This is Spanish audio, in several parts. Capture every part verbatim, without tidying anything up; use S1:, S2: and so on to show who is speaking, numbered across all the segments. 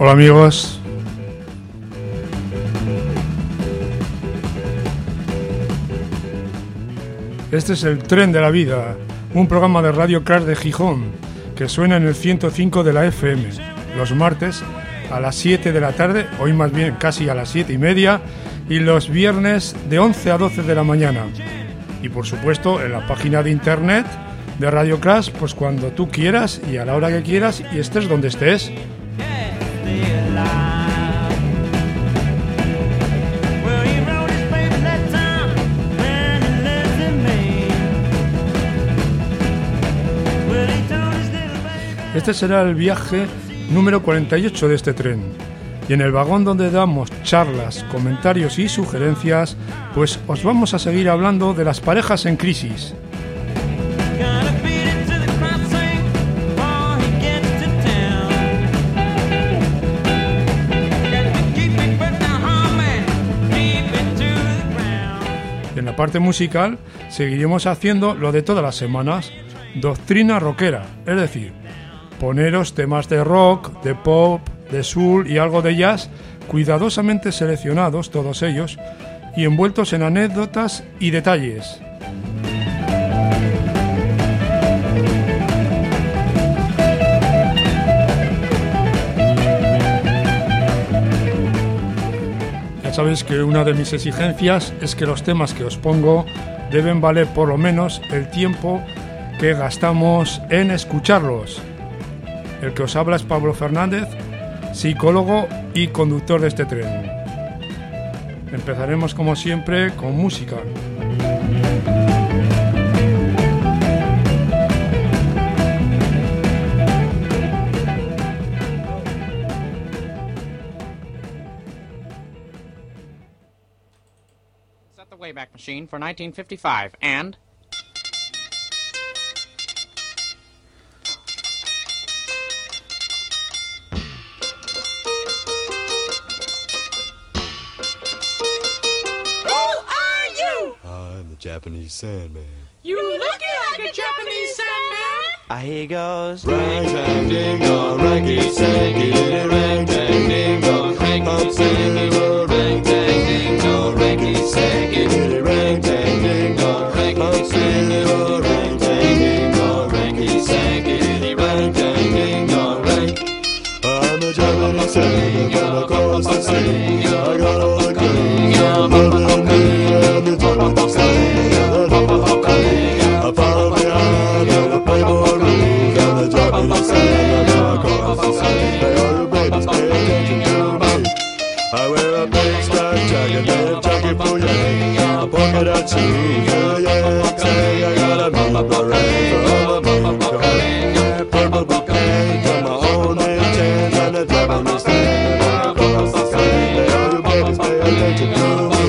S1: Hola amigos. Este es el Tren de la Vida, un programa de Radio Crash de Gijón que suena en el ciento cinco de la F M, los martes a las siete de la tarde, hoy más bien casi a las siete y media, y los viernes de once a doce de la mañana. Y por supuesto en la página de internet de Radio Crash, pues cuando tú quieras y a la hora que quieras y estés donde estés. Este será el viaje número cuarenta y ocho de este tren. Y en el vagón donde damos charlas, comentarios y sugerencias, pues os vamos a seguir hablando de las parejas en crisis. Y en la parte musical seguiremos haciendo lo de todas las semanas, doctrina rockera, es decir, poneros temas de rock, de pop, de soul y algo de jazz, cuidadosamente seleccionados todos ellos y envueltos en anécdotas y detalles. Ya sabéis que una de mis exigencias es que los temas que os pongo deben valer por lo menos el tiempo que gastamos en escucharlos. El que os habla es Pablo Fernández, psicólogo y conductor de este tren. Empezaremos como siempre con música.
S2: Set the Wayback Machine for nineteen fifty-five and
S3: Japanese Sandman.
S4: You looking like a Japanese Sandman?
S5: Ah, here goes.
S3: Rang tang ding dong, ranky sanky, rang tang ding dong, ranky sanky, rang tang ding dong, ranky sanky, rang tang ding dong, ranky sanky, rang tang ding dong, ranky sanky, rang tang ding dong, rank. I'm a Japanese Sandman, gonna cross the sea. I got all the girls, I'm loving me, I'm the Japanese Sandman. I wear a big striped jacket, a jacket for you. A pocket or two, yeah, yeah. Say I got a mean beret from a mean girl. Purple bouquet from my own name change and a Japanese stand. I cross the sand, all you babies pay attention to me.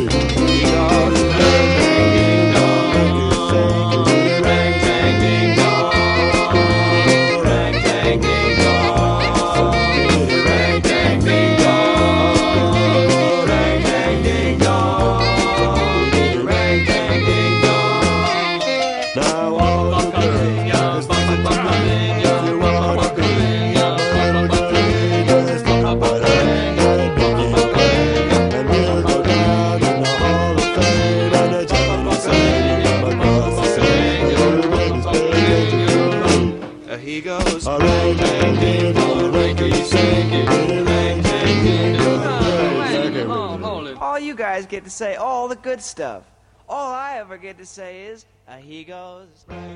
S5: Get to say all the good stuff. All I ever get to say is, uh, he goes.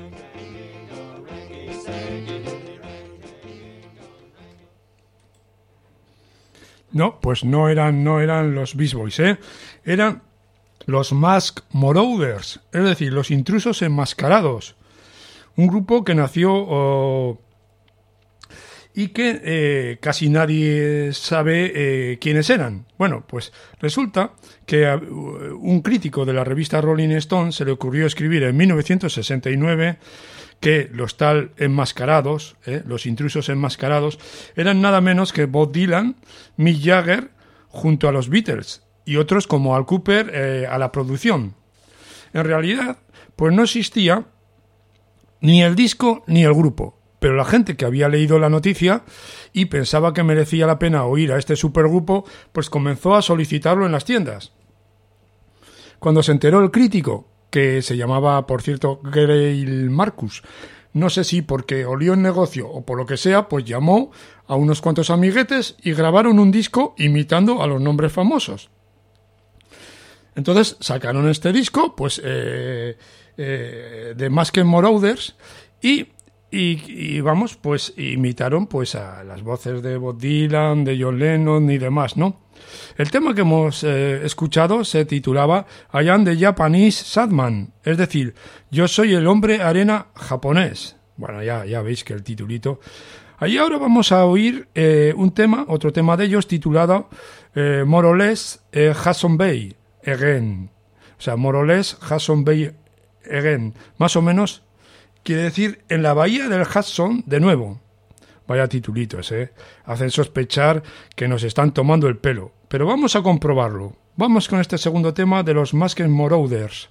S1: No, pues no eran, no eran los Beach Boys, ¿eh? Eran los Mask Marauders, es decir, los intrusos enmascarados. Un grupo que nació oh, y que eh, casi nadie sabe eh, quiénes eran. Bueno, pues resulta que a un crítico de la revista Rolling Stone se le ocurrió escribir en mil novecientos sesenta y nueve que los tal enmascarados, eh, los intrusos enmascarados, eran nada menos que Bob Dylan, Mick Jagger, junto a los Beatles, y otros como Al Cooper eh, a la producción. En realidad, pues no existía ni el disco ni el grupo, pero la gente que había leído la noticia y pensaba que merecía la pena oír a este supergrupo, pues comenzó a solicitarlo en las tiendas. Cuando se enteró el crítico, que se llamaba, por cierto, Greil Marcus, no sé si porque olió el negocio o por lo que sea, pues llamó a unos cuantos amiguetes y grabaron un disco imitando a los nombres famosos. Entonces sacaron este disco, pues, eh, eh, de Masked Marauders y, y, y, vamos, pues imitaron pues a las voces de Bob Dylan, de John Lennon y demás, ¿no? El tema que hemos eh, escuchado se titulaba I am the Japanese Sandman, es decir, yo soy el hombre arena japonés. Bueno, ya, ya veis que el titulito. Ahí ahora vamos a oír eh, un tema, otro tema de ellos titulado eh, More or Less eh, Hudson Bay Again. O sea, More or Less Hudson Bay Again. Más o menos quiere decir en la bahía del Hudson de nuevo. Vaya titulitos, ¿eh? Hacen sospechar que nos están tomando el pelo. Pero vamos a comprobarlo. Vamos con este segundo tema de los Masked Marauders.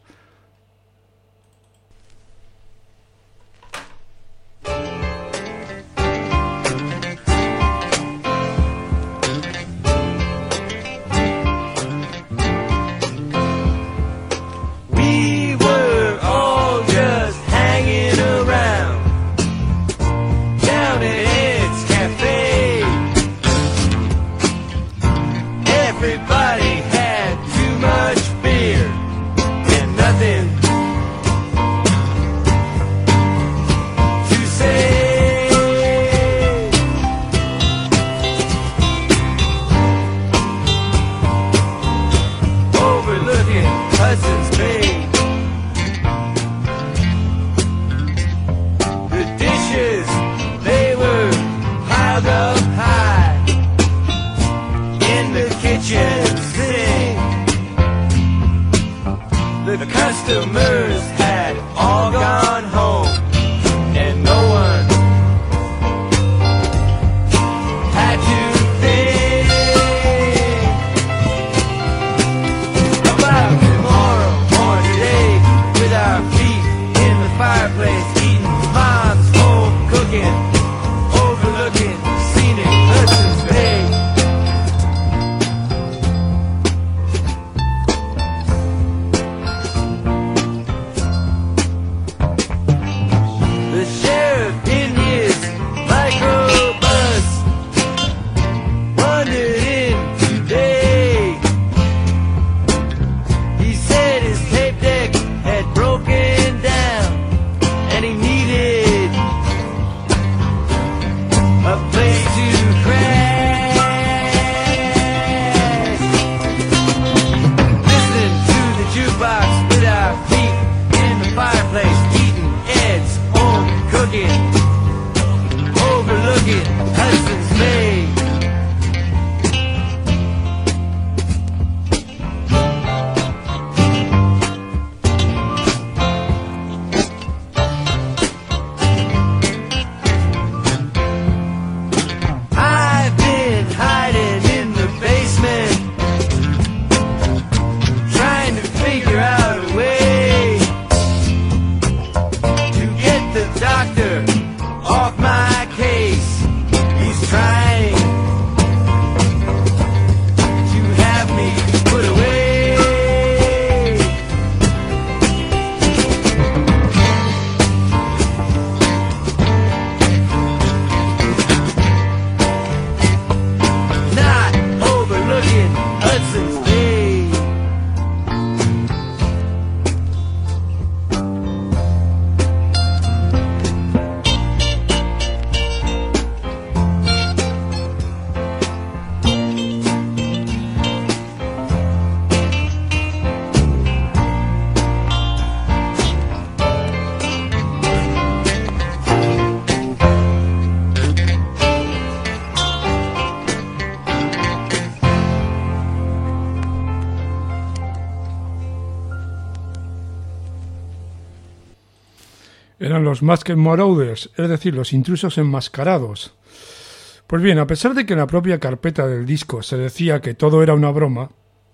S1: Eran los Masked Marauders, es decir, los intrusos enmascarados. Pues bien, a pesar de que en la propia carpeta del disco se decía que todo era una broma,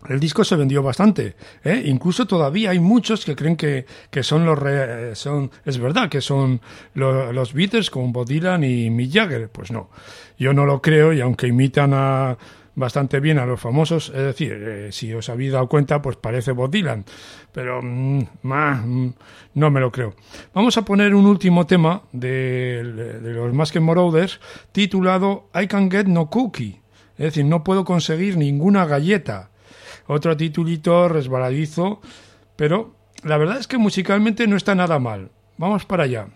S1: el disco se vendió bastante, ¿eh? Incluso todavía hay muchos que creen que, que son los re, son es verdad que son lo, los Beatles con Bob Dylan y Mick Jagger. Pues no, yo no lo creo, y aunque imitan a bastante bien a los famosos, es decir, eh, si os habéis dado cuenta, pues parece Bob Dylan, pero mm, más, mm, no me lo creo. Vamos a poner un último tema de, de los Masked Marauders titulado I Can't Get No Cookie, es decir, no puedo conseguir ninguna galleta. Otro titulito resbaladizo, pero la verdad es que musicalmente no está nada mal. Vamos para allá.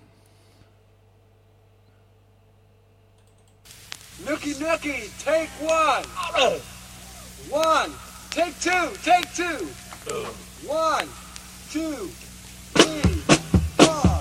S6: Nookie nookie, take one. One, take two, take two. One, two, three, four.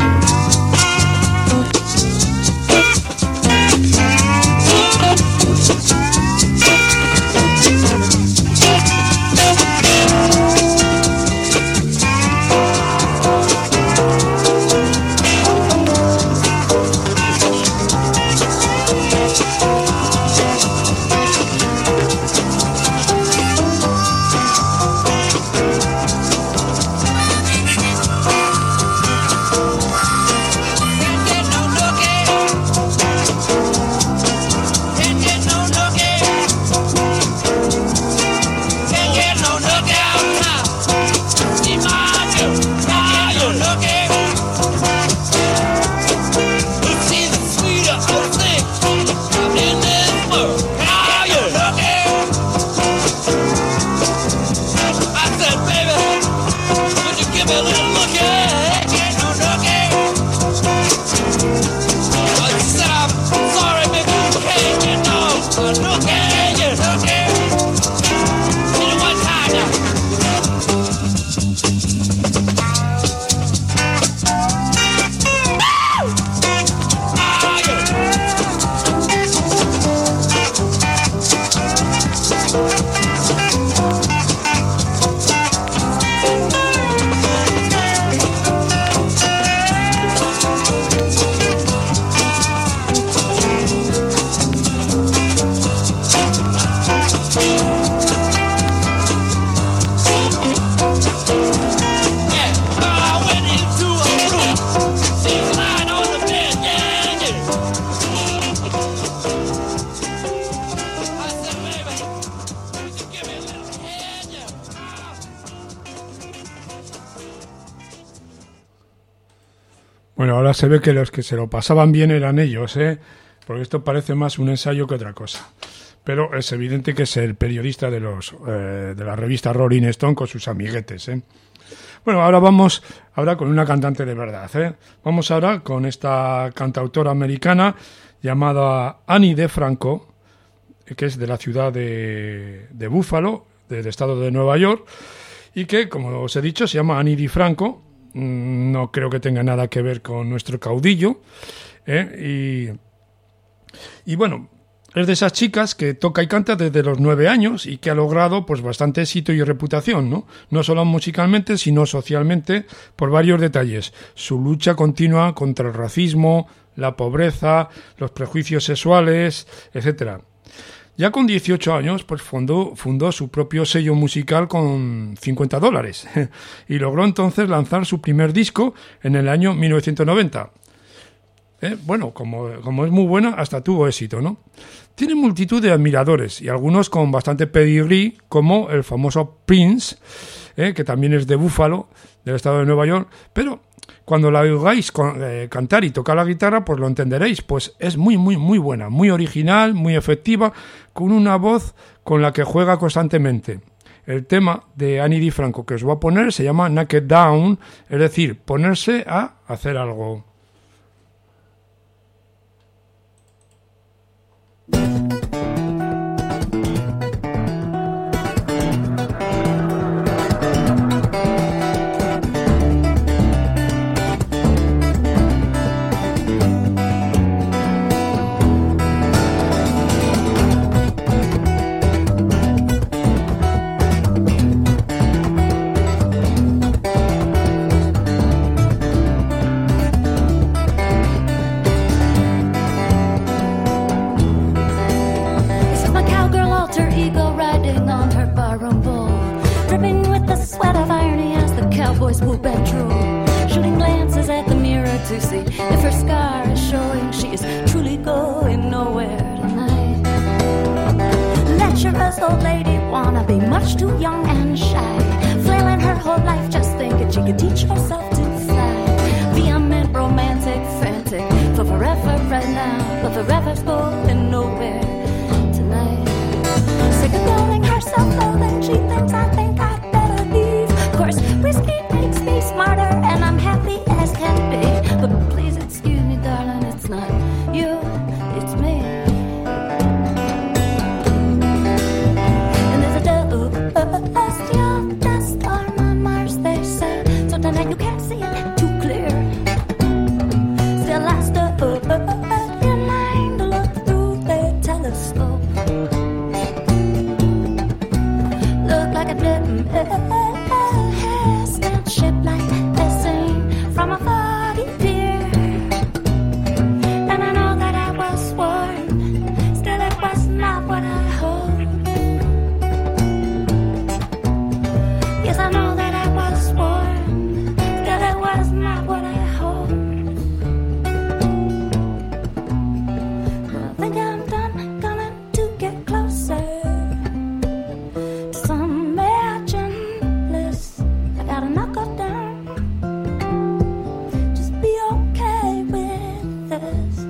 S1: Bueno, ahora se ve que los que se lo pasaban bien eran ellos, ¿eh? Porque esto parece más un ensayo que otra cosa. Pero es evidente que es el periodista de los eh, de la revista Rolling Stone con sus amiguetes, ¿eh? Bueno, ahora vamos ahora con una cantante de verdad, ¿eh? Vamos ahora con esta cantautora americana llamada Ani DiFranco, que es de la ciudad de, de Buffalo, del estado de Nueva York, y que, como os he dicho, se llama Ani DiFranco. No creo que tenga nada que ver con nuestro caudillo, ¿eh? y, y bueno, es de esas chicas que toca y canta desde los nueve años y que ha logrado pues bastante éxito y reputación, ¿no? No solo musicalmente, sino socialmente, por varios detalles. Su lucha continua contra el racismo, la pobreza, los prejuicios sexuales, etcétera. Ya con dieciocho años, pues fundó, fundó su propio sello musical con cincuenta dólares y logró entonces lanzar su primer disco en el año mil novecientos noventa. Eh, bueno, como, como es muy buena, hasta tuvo éxito, ¿no? Tiene multitud de admiradores y algunos con bastante pedigrí, como el famoso Prince, eh, que también es de Buffalo, del estado de Nueva York, pero cuando la oigáis eh, cantar y tocar la guitarra, pues lo entenderéis, pues es muy, muy, muy buena, muy original, muy efectiva, con una voz con la que juega constantemente. El tema de Ani DiFranco que os voy a poner se llama Naked Down, es decir, ponerse a hacer algo.
S7: showing she is truly going nowhere tonight. Lecturer's old lady wanna be much too young and shy, flailing her whole life just thinking she could teach herself to fly. Vehement, romantic, frantic, for forever right now, but forever's going nowhere tonight. Sick of calling herself loathing, she thinks I think I'd better leave. Of course, whiskey makes me smarter, and I'm happy as can be. But please excuse me, darling, it's not you, it's me. And there's a dusty old dust on my Mars, they say, so tonight you can't see it too clear. Still I stood in line to look through the telescope. Look like a distant ship like a scene from a foggy pier. And I know that I was warned, still it was not what I hoped. Yes, I know that I was warned, still it was not what I hoped. But I think I'm done, gonna to get closer to some imagined bliss. I gotta knuckle down, just be okay with this.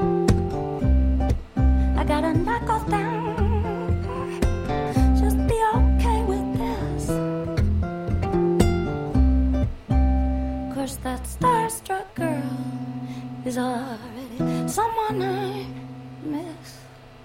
S7: I gotta knuckle down, just be okay with this. Of course that starstruck girl is already someone I miss.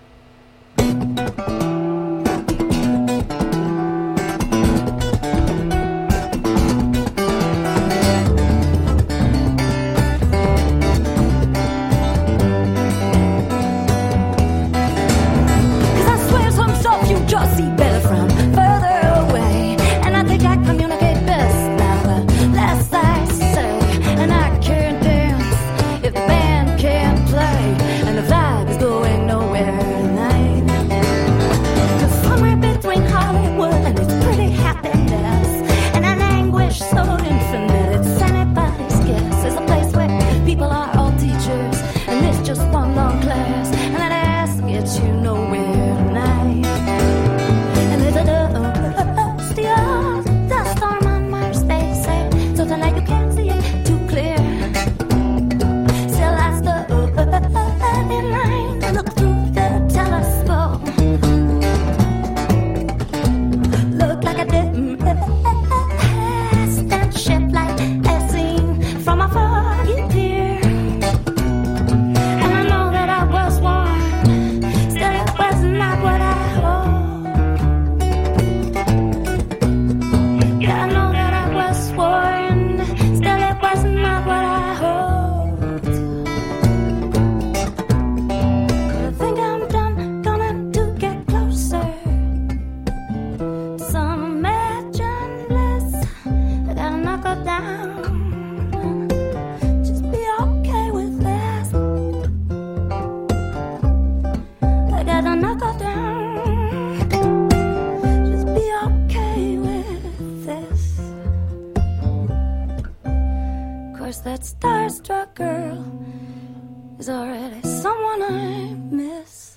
S7: Cause I swear some stuff you just see better from further away. And I think I communicate best now, the less I say. And I can't dance if the band can't play, and the vibe is going nowhere tonight. Cause somewhere between Hollywood and its pretty happiness, and an anguish so infinite it's anybody's guess, is a place where people are all teachers, and it's just one long class, and that ass gets you nowhere tonight. And there's a dusty old dust on my Mars, they say, so tonight you can't see it too clear. Still I stood in line to look through the telescope. Look like a distant ship like a scene from a foggy pier. And I know that I was warned, still it was not what I hoped. Yeah, I know that I was warned, still it was not what I hoped. But I think I'm done, gonna to get closer to some imagined bliss. I gotta knuckle down, just be okay with this. I gotta knuckle down, just be okay with this. Of course that starstruck girl is already someone I miss.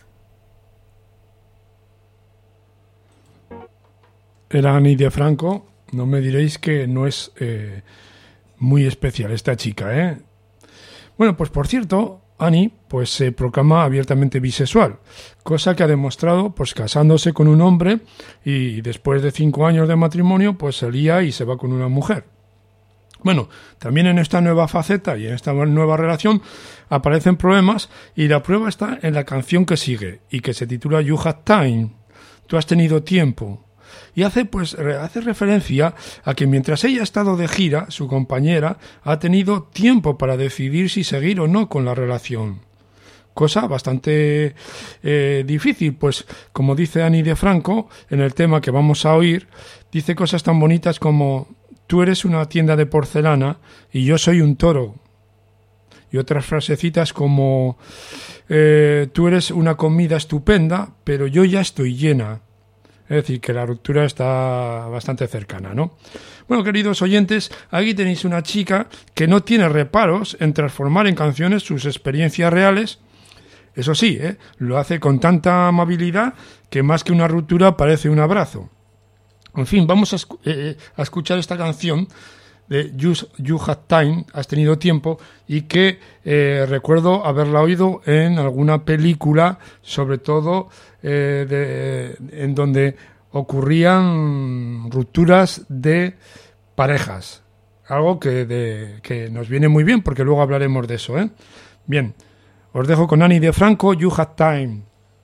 S1: Era Ani DiFranco. No me diréis que no es eh, muy especial esta chica, ¿eh? Bueno, pues por cierto, Ani pues se proclama abiertamente bisexual, cosa que ha demostrado pues casándose con un hombre y después de cinco años de matrimonio pues se lía y se va con una mujer. Bueno, también en esta nueva faceta y en esta nueva relación aparecen problemas, y la prueba está en la canción que sigue y que se titula You Had Time. Tú has tenido tiempo. Y hace pues hace referencia a que mientras ella ha estado de gira, su compañera ha tenido tiempo para decidir si seguir o no con la relación. Cosa bastante eh, difícil, pues como dice Ani DiFranco en el tema que vamos a oír, dice cosas tan bonitas como: tú eres una tienda de porcelana y yo soy un toro. Y otras frasecitas como eh, tú eres una comida estupenda, pero yo ya estoy llena. decir, que la ruptura está bastante cercana, ¿no? Bueno, queridos oyentes, aquí tenéis una chica que no tiene reparos en transformar en canciones sus experiencias reales. Eso sí, ¿eh? Lo hace con tanta amabilidad que más que una ruptura parece un abrazo. En fin, vamos a, escu- eh, a escuchar esta canción de You, You Had Time, Has Tenido Tiempo, y que eh, recuerdo haberla oído en alguna película, sobre todo eh, de, en donde ocurrían rupturas de parejas. Algo que, de, que nos viene muy bien, porque luego hablaremos de eso, ¿eh? Bien, os dejo con Ani DiFranco, You Had Time.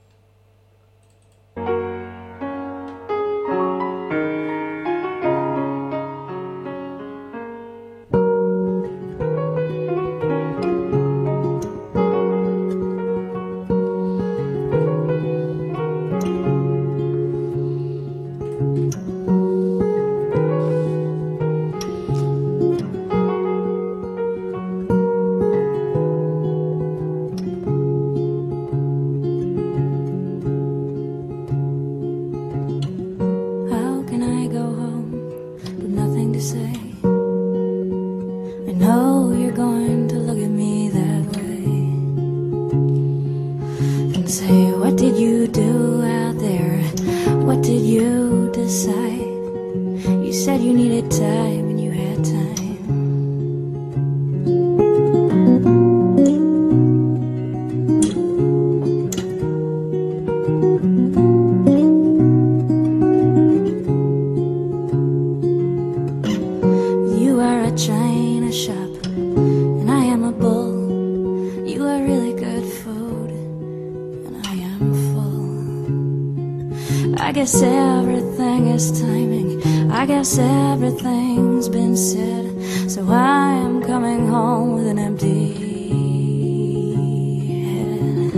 S7: Everything's been said, so I am coming home with an empty head.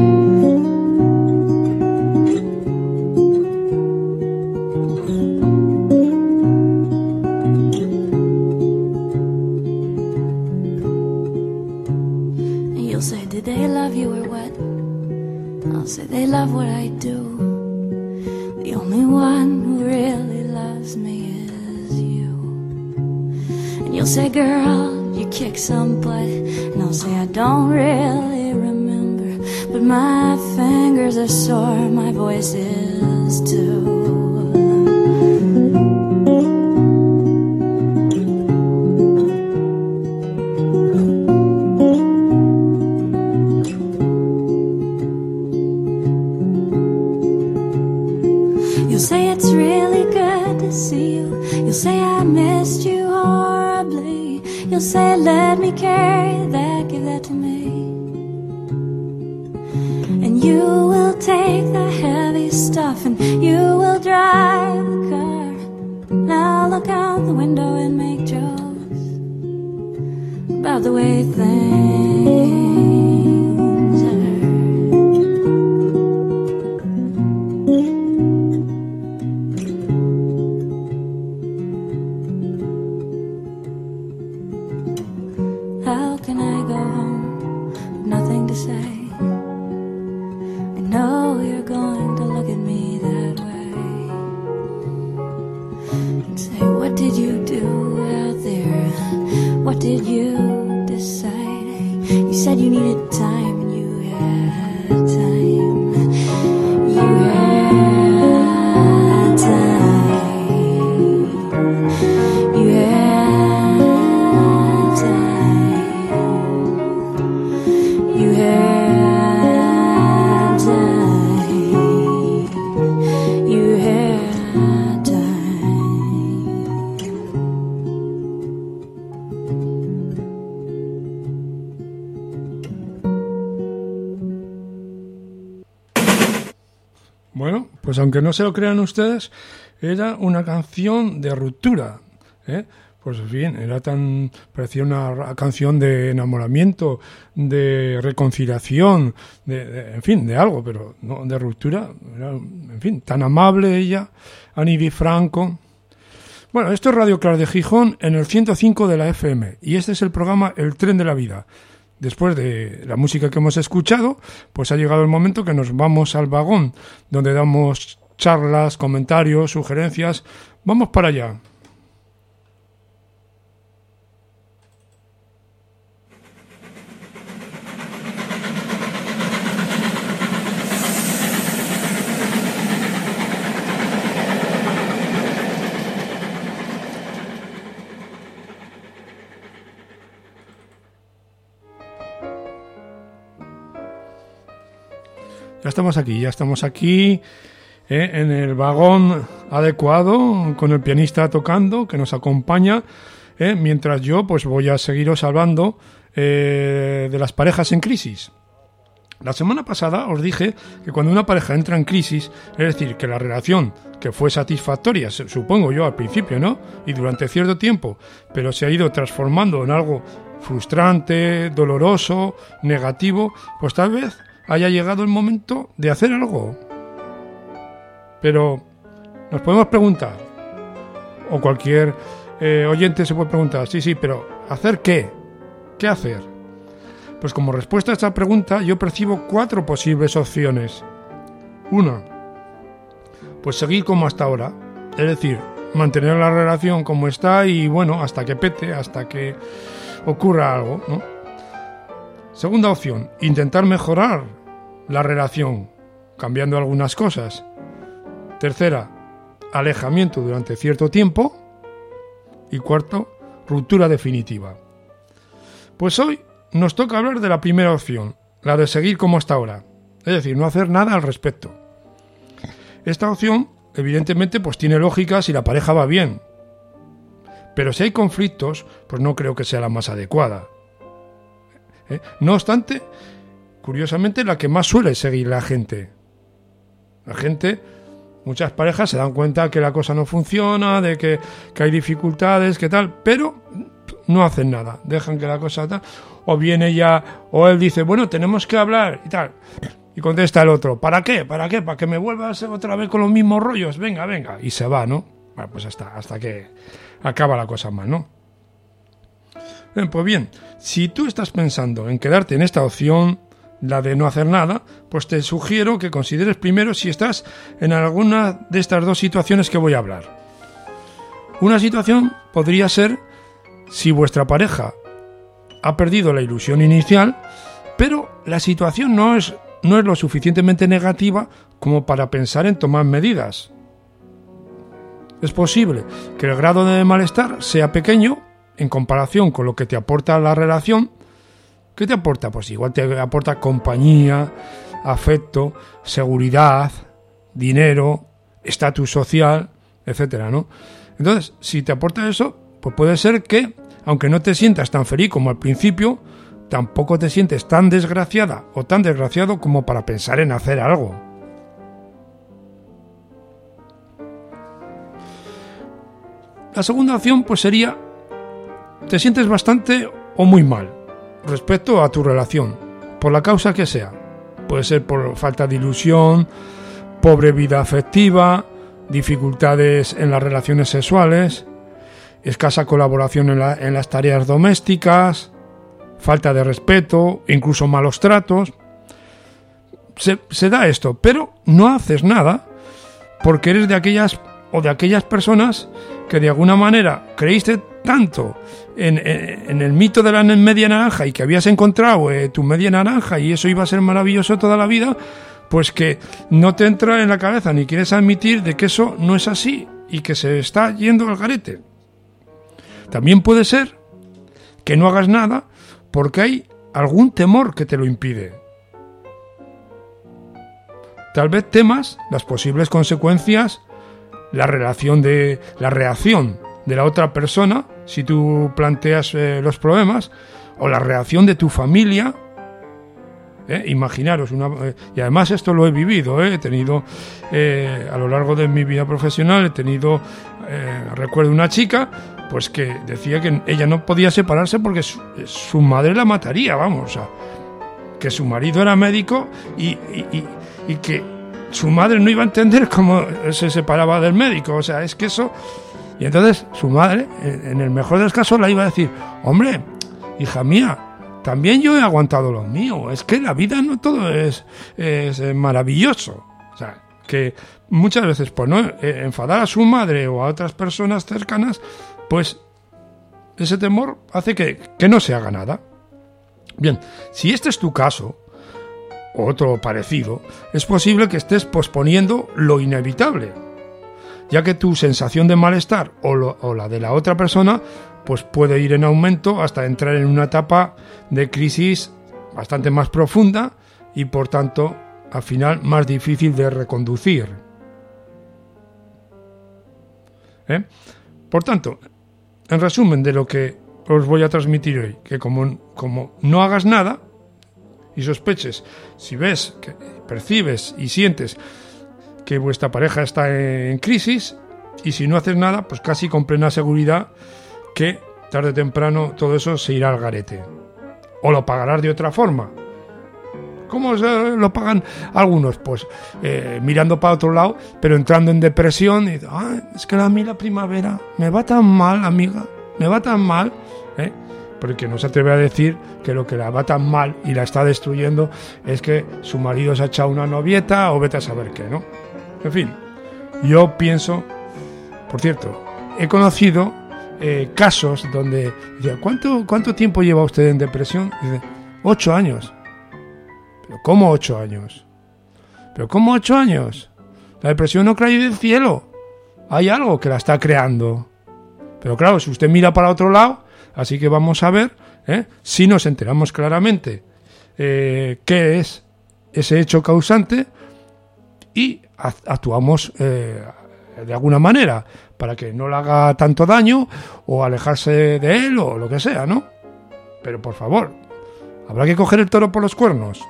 S7: And you'll say, did they love you or what? I'll say, they love what I do. The only one who really loves me is you. And you'll say, girl, you kick some butt. And I'll say, I don't really remember, but my fingers are sore, my voice is too. You'll say it's really good to see you. You'll say I missed you horribly. You'll say let me carry that, give that to me. And you will take the heavy stuff and you will drive the car. Now look out the window and make jokes about the way things are. How can I go home with nothing to say? I know you're going to look at me that way and say, what did you do out there? What did you decide? You said you needed time and you had time. You had time. You had time. You had time. You had time.
S1: Bueno, pues aunque no se lo crean ustedes, era una canción de ruptura, ¿eh? Pues bien, era tan, parecía una ra- canción de enamoramiento, de reconciliación, de, de- en fin, de algo, pero no de ruptura. Era, en fin, tan amable ella, Ani DiFranco. Bueno, esto es Radio Clar de Gijón en el ciento cinco de la F M y este es el programa El Tren de la Vida. Después de la música que hemos escuchado, pues ha llegado el momento que nos vamos al vagón, donde damos charlas, comentarios, sugerencias. Vamos para allá. Ya estamos aquí, ya estamos aquí eh, en el vagón adecuado, con el pianista tocando, que nos acompaña, eh, mientras yo pues voy a seguiros hablando eh, de las parejas en crisis. La semana pasada os dije que cuando una pareja entra en crisis, es decir, que la relación que fue satisfactoria, supongo yo al principio, ¿no? Y durante cierto tiempo, pero se ha ido transformando en algo frustrante, doloroso, negativo, pues tal vez haya llegado el momento de hacer algo. Pero nos podemos preguntar, o cualquier eh, oyente se puede preguntar, sí, sí, pero ¿hacer qué? ¿Qué hacer? Pues como respuesta a esta pregunta yo percibo cuatro posibles opciones. Una, pues seguir como hasta ahora, es decir, mantener la relación como está y bueno, hasta que pete, hasta que ocurra algo, ¿no? Segunda opción, intentar mejorar la relación, cambiando algunas cosas. Tercera, alejamiento durante cierto tiempo. Y cuarto, ruptura definitiva. Pues hoy nos toca hablar de la primera opción, la de seguir como hasta ahora, es decir, no hacer nada al respecto. Esta opción, evidentemente, pues tiene lógica si la pareja va bien. Pero si hay conflictos, pues no creo que sea la más adecuada. ¿Eh? No obstante, curiosamente, la que más suele seguir la gente. La gente, muchas parejas se dan cuenta que la cosa no funciona, de que, que hay dificultades, que tal, pero no hacen nada, dejan que la cosa tal, o viene ya, o él dice, bueno, tenemos que hablar y tal, y contesta el otro, ¿para qué? ¿Para qué? ¿Para que me vuelvas otra vez con los mismos rollos? Venga, venga, y se va, ¿no? Bueno, pues hasta, hasta que acaba la cosa mal, ¿no? Bien, pues bien, si tú estás pensando en quedarte en esta opción, la de no hacer nada, pues te sugiero que consideres primero si estás en alguna de estas dos situaciones que voy a hablar. Una situación podría ser si vuestra pareja ha perdido la ilusión inicial, pero la situación no es, no es lo suficientemente negativa como para pensar en tomar medidas. Es posible que el grado de malestar sea pequeño en comparación con lo que te aporta la relación. ¿Qué te aporta? Pues igual te aporta compañía, afecto, seguridad, dinero, estatus social, etcétera, ¿no? Entonces, si te aporta eso, pues puede ser que, aunque no te sientas tan feliz como al principio, tampoco te sientes tan desgraciada o tan desgraciado como para pensar en hacer algo. La segunda opción, pues sería, te sientes bastante o muy mal respecto a tu relación, por la causa que sea. Puede ser por falta de ilusión, pobre vida afectiva, dificultades en las relaciones sexuales, escasa colaboración en, la, en las tareas domésticas, falta de respeto, incluso malos tratos. Se, se da esto, pero no haces nada porque eres de aquellas o de aquellas personas que de alguna manera creíste tanto en, en, en el mito de la media naranja y que habías encontrado eh, tu media naranja y eso iba a ser maravilloso toda la vida, pues que no te entra en la cabeza ni quieres admitir de que eso no es así y que se está yendo al garete. También puede ser que no hagas nada porque hay algún temor que te lo impide. Tal vez temas las posibles consecuencias, la relación de la reacción de la otra persona, si tú planteas eh, los problemas, o la reacción de tu familia. ¿Eh? Imaginaros, una, eh, y además esto lo he vivido, ¿eh? he tenido, eh, a lo largo de mi vida profesional, he tenido, eh, recuerdo una chica, pues que decía que ella no podía separarse porque su, su madre la mataría, vamos, o sea, que su marido era médico y, y, y, y que su madre no iba a entender cómo se separaba del médico, o sea, es que eso... Y entonces su madre, en el mejor de los casos, la iba a decir, hombre, hija mía, también yo he aguantado lo mío, es que la vida no todo es, es maravilloso. O sea, que muchas veces por no eh, enfadar a su madre o a otras personas cercanas, pues ese temor hace que, que no se haga nada. Bien, si este es tu caso, o otro parecido, es posible que estés posponiendo lo inevitable, ya que tu sensación de malestar o, lo, o la de la otra persona pues puede ir en aumento hasta entrar en una etapa de crisis bastante más profunda y por tanto al final más difícil de reconducir. ¿Eh? Por tanto, en resumen de lo que os voy a transmitir hoy, que como, como no hagas nada y sospeches, si ves, que percibes y sientes que vuestra pareja está en crisis, y si no haces nada, pues casi con plena seguridad que tarde o temprano todo eso se irá al garete. O lo pagarás de otra forma. ¿Cómo se lo pagan algunos? Pues eh, mirando para otro lado, pero entrando en depresión y ah, es que a mí la primavera me va tan mal, amiga, me va tan mal, ¿eh? Porque no se atreve a decir que lo que la va tan mal y la está destruyendo es que su marido se ha echado una novieta o vete a saber qué, ¿no? En fin, yo pienso, por cierto, he conocido eh, casos donde dice, ¿cuánto, ¿cuánto tiempo lleva usted en depresión? Dice, ocho años. ¿Pero cómo ocho años? ¿Pero cómo ocho años? La depresión no cae del cielo. Hay algo que la está creando. Pero claro, si usted mira para otro lado, así que vamos a ver ¿eh? si nos enteramos claramente eh, qué es ese hecho causante y actuamos eh, de alguna manera para que no le haga tanto daño o alejarse de él o lo que sea, ¿no? Pero por favor, habrá que coger el toro por los cuernos.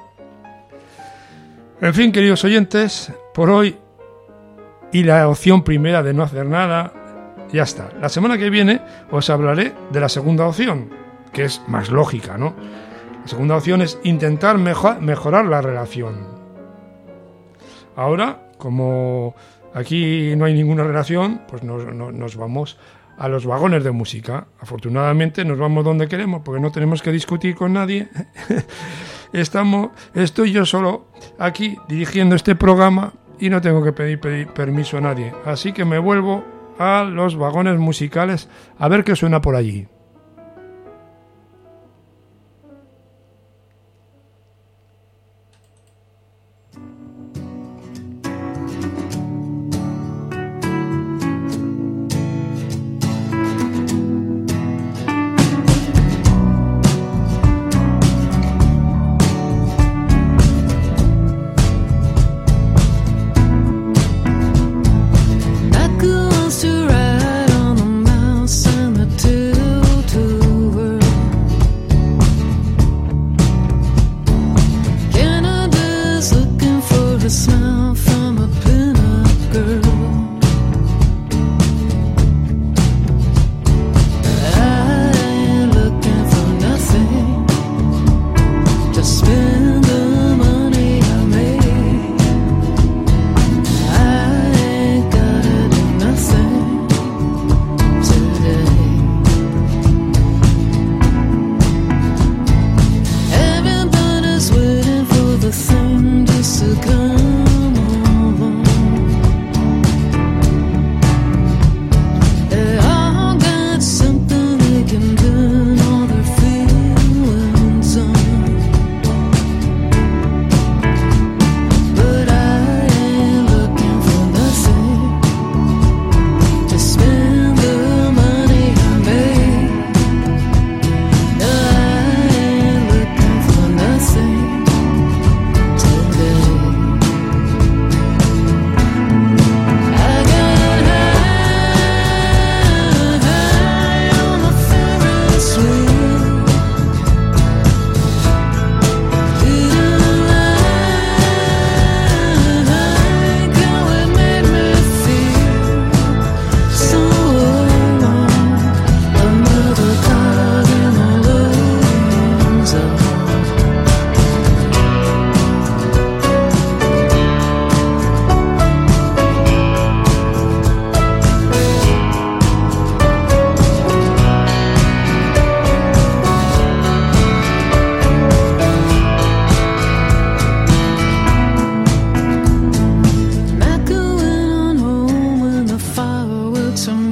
S1: En fin, queridos oyentes, por hoy y la opción primera de no hacer nada, ya está. La semana que viene os hablaré de la segunda opción, que es más lógica, ¿no? La segunda opción es intentar mejor, mejorar la relación. Ahora, como aquí no hay ninguna relación, pues nos, nos, nos vamos a los vagones de música. Afortunadamente nos vamos donde queremos porque no tenemos que discutir con nadie. Estamos, estoy yo solo aquí dirigiendo este programa y no tengo que pedir, pedir permiso a nadie. Así que me vuelvo a los vagones musicales a ver qué suena por allí.
S8: To ride on the mouse and the two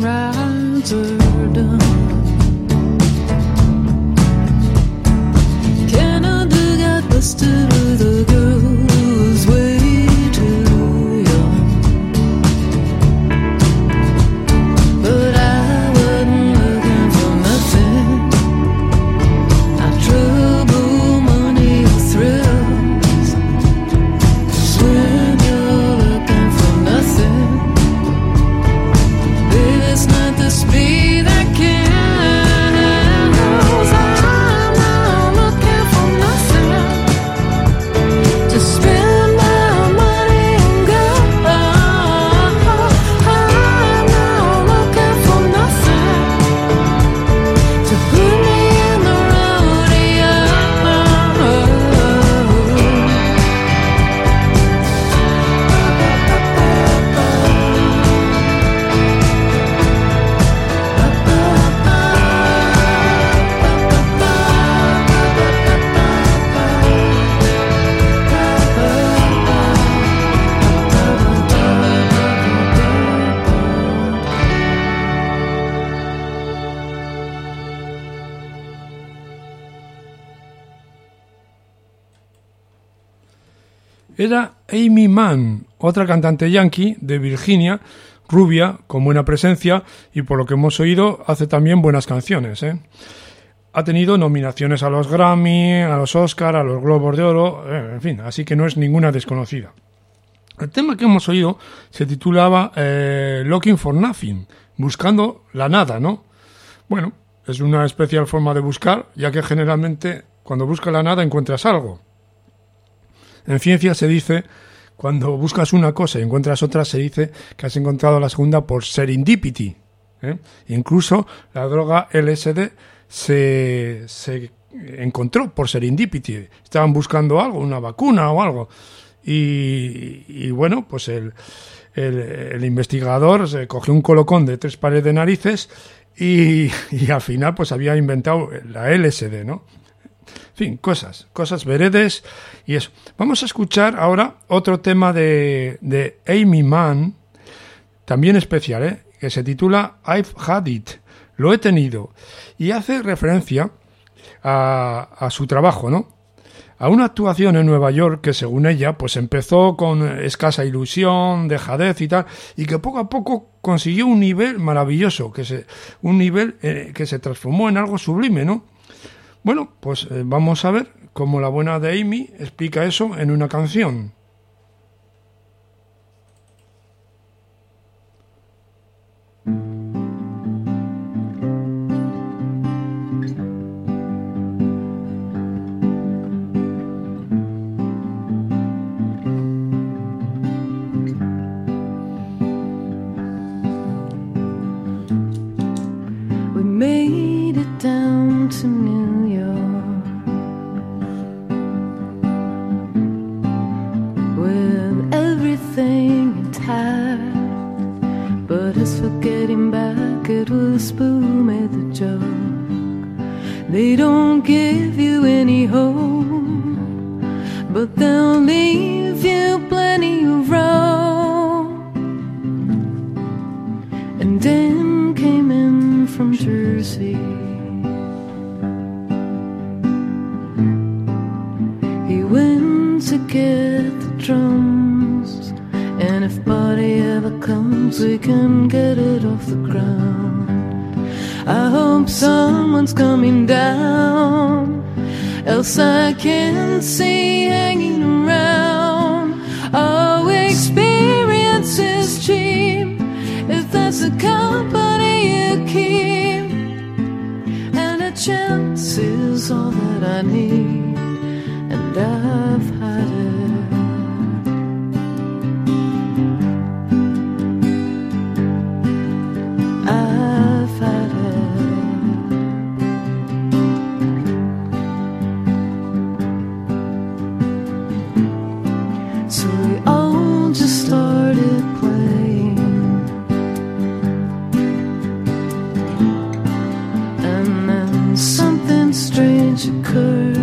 S8: rides are done. Canada got busted with a girl who was way too young. But I wasn't looking for nothing, not trouble, money, or thrills. 'Cause when you're looking for nothing, baby, it's not the speed that kills. I'm not looking for nothing to spend my money and go. I'm not looking for nothing to put me in the rodeo.
S1: Era Amy Mann, otra cantante yankee de Virginia, rubia, con buena presencia y por lo que hemos oído hace también buenas canciones, ¿eh? Ha tenido nominaciones a los Grammy, a los Oscar, a los Globos de Oro, eh, en fin, así que no es ninguna desconocida. El tema que hemos oído se titulaba eh, Looking for Nothing, buscando la nada, ¿no? Bueno, es una especial forma de buscar, ya que generalmente cuando buscas la nada encuentras algo. En ciencia se dice, cuando buscas una cosa y encuentras otra, se dice que has encontrado la segunda por serendipity, ¿eh? Incluso la droga L S D se, se encontró por serendipity. Estaban buscando algo, una vacuna o algo. Y, y bueno, pues el, el, el investigador se cogió un colocón de tres pares de narices y, y al final pues había inventado la L S D, ¿no? En fin, cosas, cosas veredes y eso. Vamos a escuchar ahora otro tema de, de Amy Mann, también especial, ¿eh? Que se titula I've Had It, lo he tenido, y hace referencia a, a su trabajo, ¿no? A una actuación en Nueva York que, según ella, pues empezó con escasa ilusión, dejadez y tal, y que poco a poco consiguió un nivel maravilloso, que se, un nivel eh, que se transformó en algo sublime, ¿no? Bueno, pues eh, vamos a ver cómo la buena de Amy explica eso en una canción.
S8: We made it down to New York with everything intact, but as for getting back, it was Boo made the joke. They don't give you any hope, but they'll leave you plenty of room. And Dan came in from Jersey. He went to get the drums, and if party ever comes, we can get it off the ground. I hope someone's coming down, else I can't see hanging around. Oh, experience is cheap if that's the company you keep, and a chance is all that I need, and I've had it. I've had it. So we all just started playing, and then something strange occurred.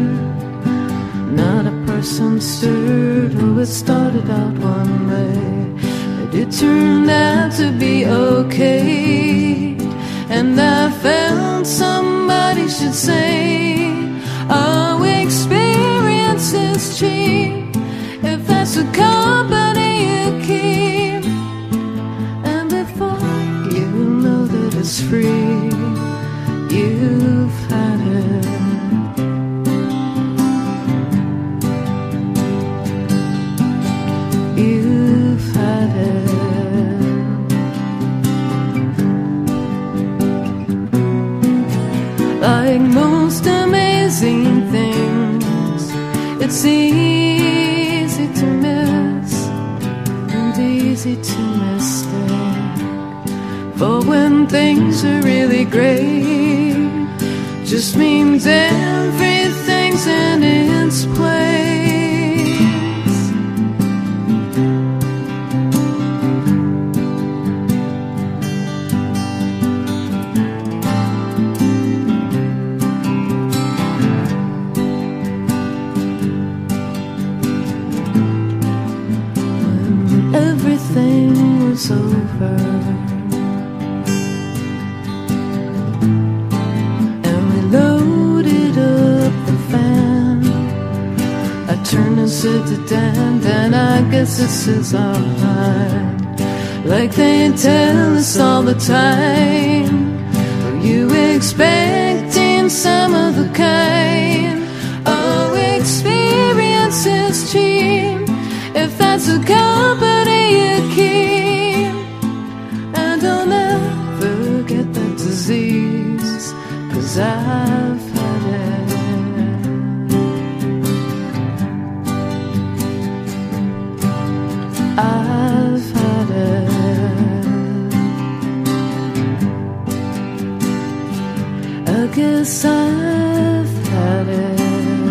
S8: Not a person stirred. Oh, it started out one way, but it turned out to be okay. And I found somebody should say, oh, experience is cheap if that's the company you keep. And before you know that it's free, you've had it. You've had it. Like most amazing things, it's easy to miss and easy to mistake. For when things are really great, just means everything's in its place. When everything was over turn and said to Dan, Dan, I guess this is our line. Like they tell us all the time, are you expecting some of the kind? Oh, experience is cheap if that's the company you keep. And I'll never get that disease, 'cause I've had it. I've had it. I guess I've had it.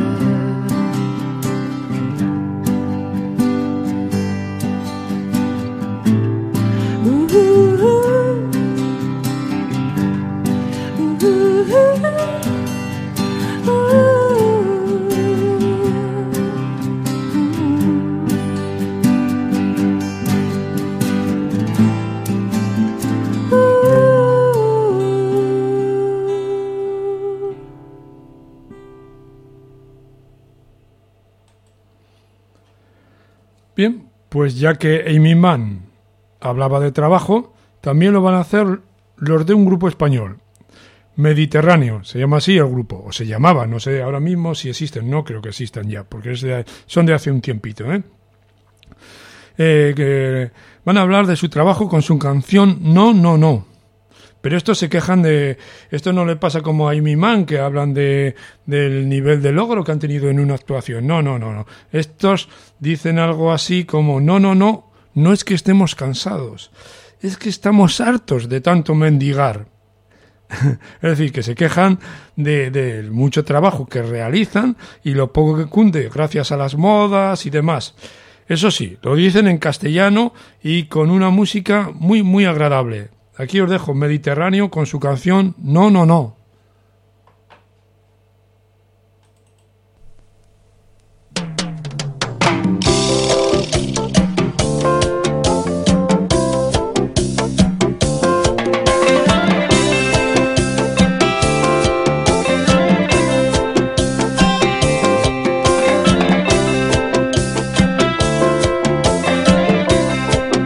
S8: Ooh, ooh, ooh, ooh.
S1: Bien, pues ya que Amy Mann hablaba de trabajo, también lo van a hacer los de un grupo español, Mediterráneo, se llama así el grupo, o se llamaba, no sé ahora mismo si existen, no creo que existan ya, porque es de, son de hace un tiempito, ¿eh? Eh, que van a hablar de su trabajo con su canción No, No, No. Pero estos se quejan de... Esto no le pasa como a Amy Mann, que hablan de del nivel de logro que han tenido en una actuación. No, no, no, no. Estos dicen algo así como no, no, no, no es que estemos cansados, es que estamos hartos de tanto mendigar. Es decir, que se quejan de, de mucho trabajo que realizan y lo poco que cunde gracias a las modas y demás. Eso sí, lo dicen en castellano y con una música muy, muy agradable. Aquí os dejo Mediterráneo con su canción No, No, No.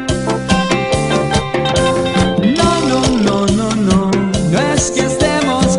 S9: No, no, no, no, no, no es que estemos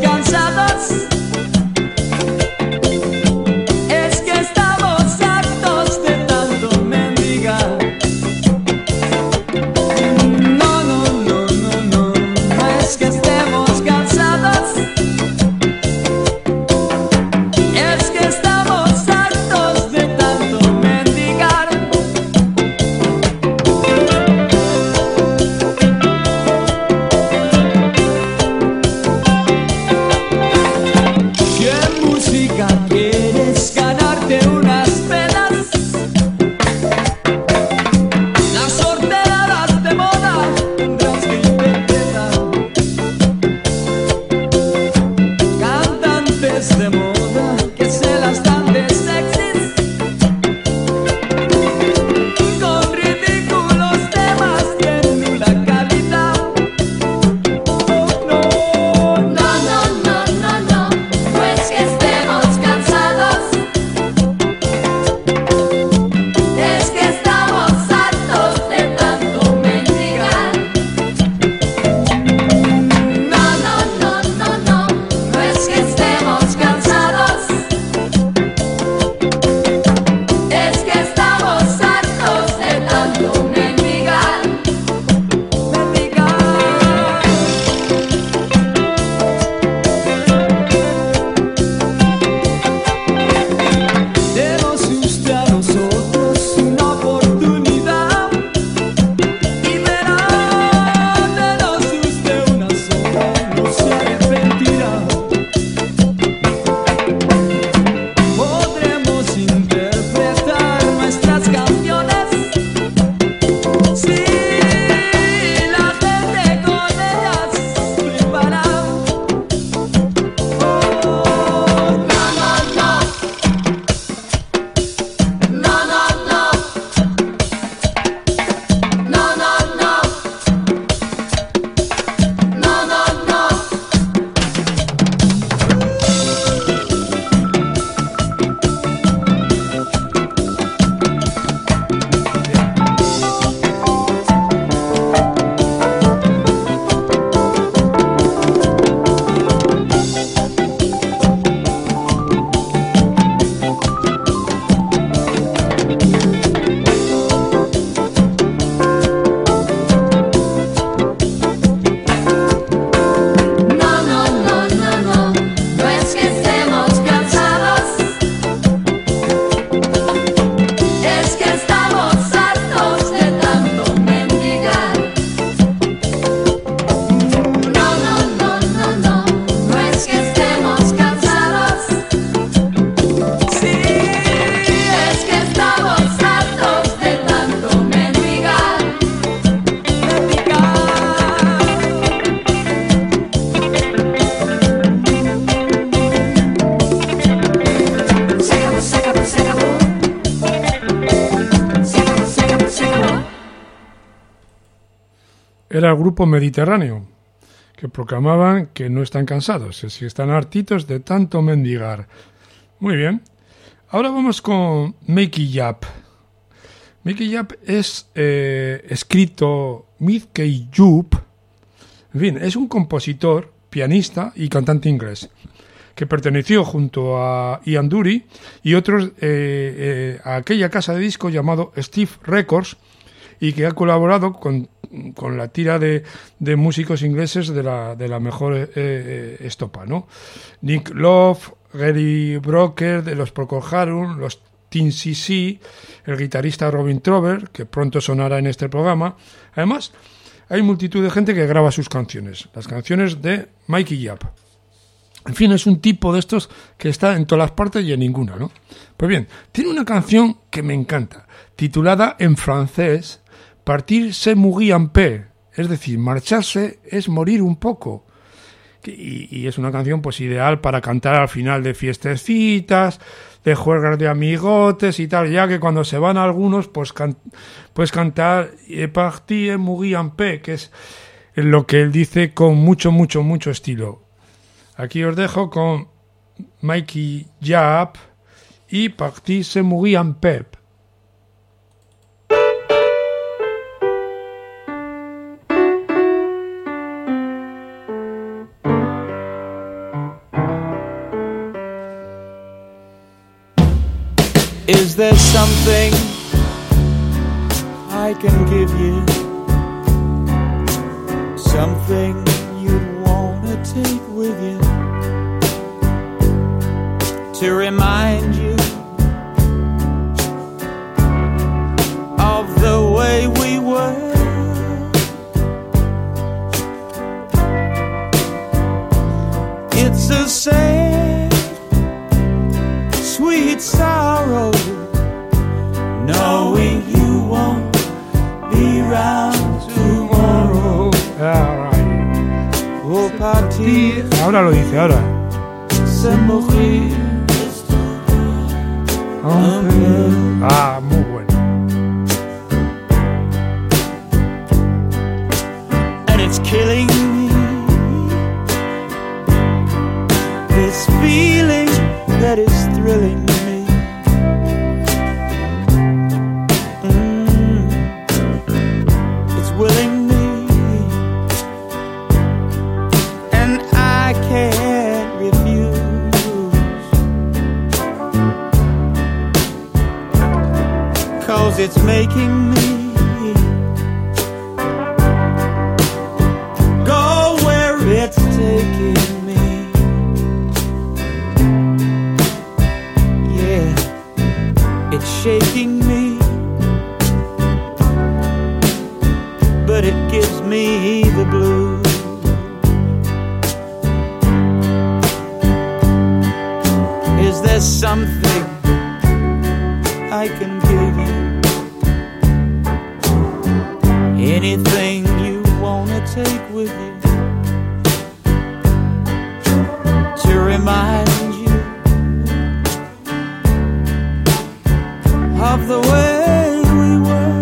S1: era el grupo Mediterráneo, que proclamaban que no están cansados, que están hartitos de tanto mendigar. Muy bien. Ahora vamos con Mickey Yap. Mickey Yap es eh, escrito Mickey Jupp. En fin, es un compositor, pianista y cantante inglés que perteneció junto a Ian Dury y otros eh, eh, a aquella casa de discos llamado Steve Records y que ha colaborado con, con la tira de, de músicos ingleses de la, de la mejor eh, eh, estopa, ¿no? Nick Love, Gary Brooker de los Procol Harum, los Teen C C, el guitarrista Robin Trower, que pronto sonará en este programa. Además, hay multitud de gente que graba sus canciones, las canciones de Mickey Yap. En fin, es un tipo de estos que está en todas las partes y en ninguna, ¿no? Pues bien, tiene una canción que me encanta, titulada en francés Partir c'est mourir un peu, es decir, marcharse es morir un poco. Y, y es una canción pues ideal para cantar al final de fiestecitas, de juegos de amigotes y tal, ya que cuando se van algunos, pues can, puedes cantar Partir et mourir un peu, que es lo que él dice con mucho, mucho, mucho estilo. Aquí os dejo con Mickey Yap y Partir c'est mourir un peu.
S9: Is there something I can give you? Something you'd want to take with you to remind you of the way we were? It's a sad, sweet sorrow, knowing you won't be round tomorrow.
S1: Oh, partir. Ahora lo dice, ahora.
S9: C'est mourir.
S1: Ah, muy bueno.
S9: And it's killing me, this feeling that is thrilling me. Mm, it's willing me, and I can't refuse. 'Cause it's making me go where it's taking me. Yeah, it's shaking me, but it gives me the blues. Is there something I can give you? Anything you wanna take with you to remind you of the way we were?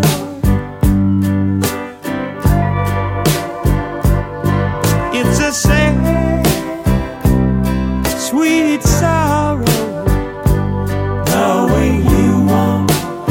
S9: It's a sad, sweet sorrow, knowing you won't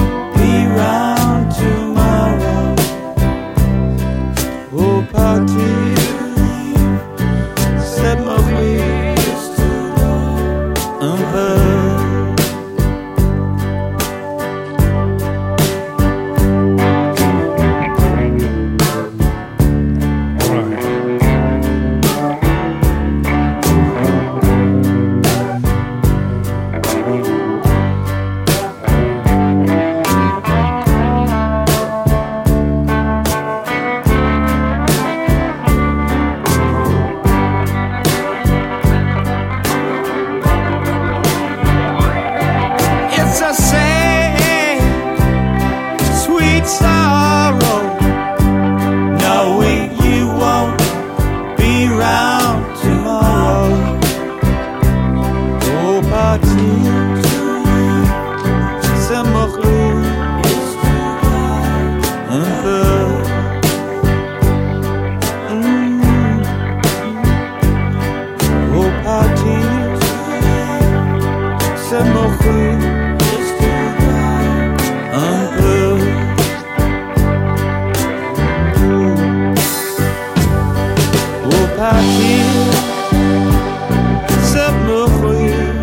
S9: hier, zet me weer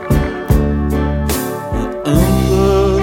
S9: onder.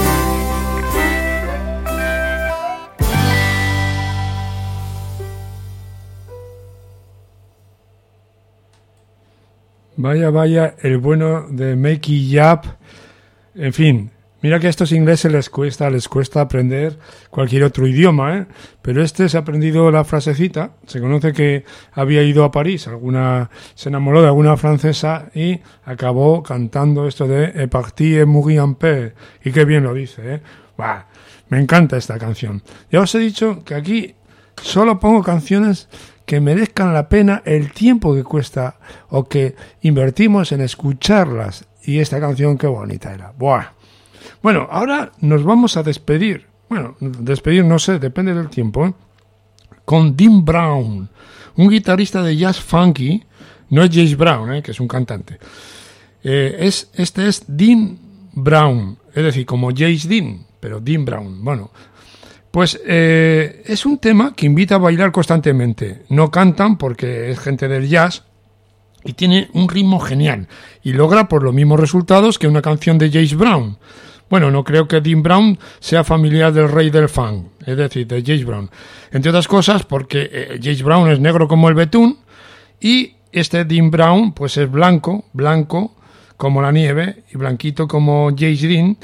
S1: Vaya, vaya, el bueno de Makey Yap. En fin, mira que a estos ingleses les cuesta, les cuesta aprender cualquier otro idioma, ¿eh? Pero este se ha aprendido la frasecita. Se conoce que había ido a París, alguna, se enamoró de alguna francesa y acabó cantando esto de "Et parti et mourir en paix". Y qué bien lo dice, ¿eh? Bah, me encanta esta canción. Ya os he dicho que aquí solo pongo canciones que merezcan la pena el tiempo que cuesta o que invertimos en escucharlas. Y esta canción qué bonita era. Buah. Bueno, ahora nos vamos a despedir. Bueno, despedir no sé, depende del tiempo, ¿eh? Con Dean Brown, un guitarrista de jazz funky. No es James Brown, ¿eh? Que es un cantante. Eh, es, este es Dean Brown, es decir, como James Dean, pero Dean Brown. Bueno, pues eh, es un tema que invita a bailar constantemente. No cantan porque es gente del jazz y tiene un ritmo genial y logra por los mismos resultados que una canción de James Brown. Bueno, no creo que Dean Brown sea familiar del rey del funk, es decir, de James Brown. Entre otras cosas porque eh, James Brown es negro como el betún y este Dean Brown pues es blanco, blanco como la nieve y blanquito como James Dean.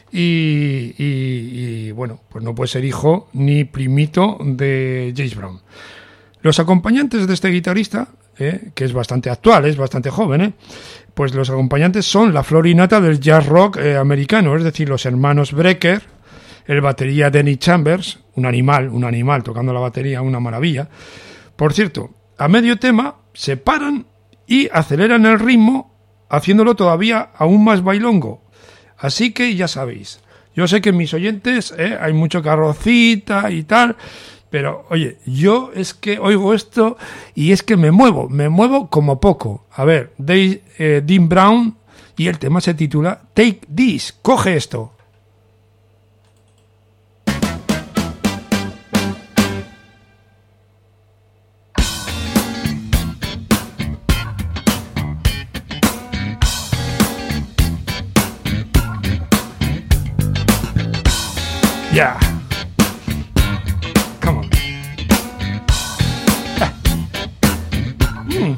S1: Y, y, y bueno, pues no puede ser hijo ni primito de James Brown. Los acompañantes de este guitarrista, eh, que es bastante actual, es bastante joven, eh, pues los acompañantes son la flor y nata del jazz rock eh, americano, es decir, los hermanos Brecker, el batería Denny Chambers, un animal, un animal tocando la batería, una maravilla. Por cierto, a medio tema se paran y aceleran el ritmo, haciéndolo todavía aún más bailongo. Así que ya sabéis, yo sé que en mis oyentes eh, hay mucho carrocita y tal, pero oye, yo es que oigo esto y es que me muevo, me muevo como poco. A ver, Dave, eh, Dean Brown, y el tema se titula Take This, coge esto. Yeah. Come on. Ah. Mm.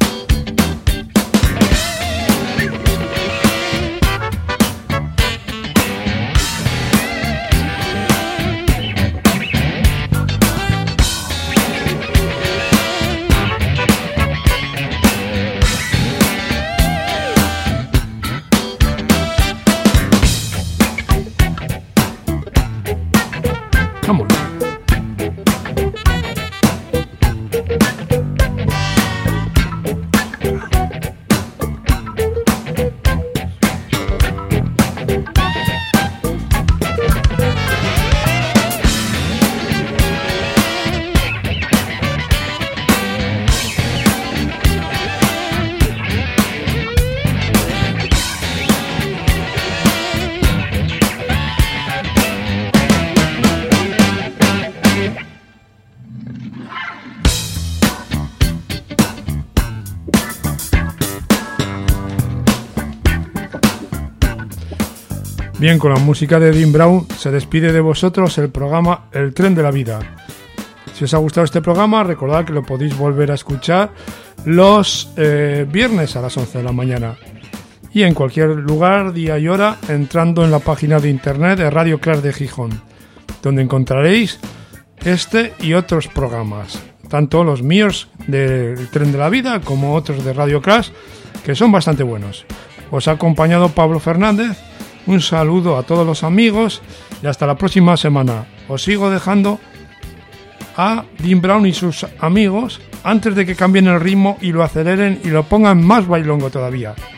S1: Come on. Bien, con la música de Dean Brown se despide de vosotros el programa El Tren de la Vida. Si os ha gustado este programa, recordad que lo podéis volver a escuchar los eh, viernes a las once de la mañana y en cualquier lugar, día y hora, entrando en la página de internet de Radio Clash de Gijón, donde encontraréis este y otros programas, tanto los míos del Tren de la Vida como otros de Radio Clash, que son bastante buenos. Os ha acompañado Pablo Fernández. Un saludo a todos los amigos y hasta la próxima semana. Os sigo dejando a Dean Brown y sus amigos antes de que cambien el ritmo y lo aceleren y lo pongan más bailongo todavía.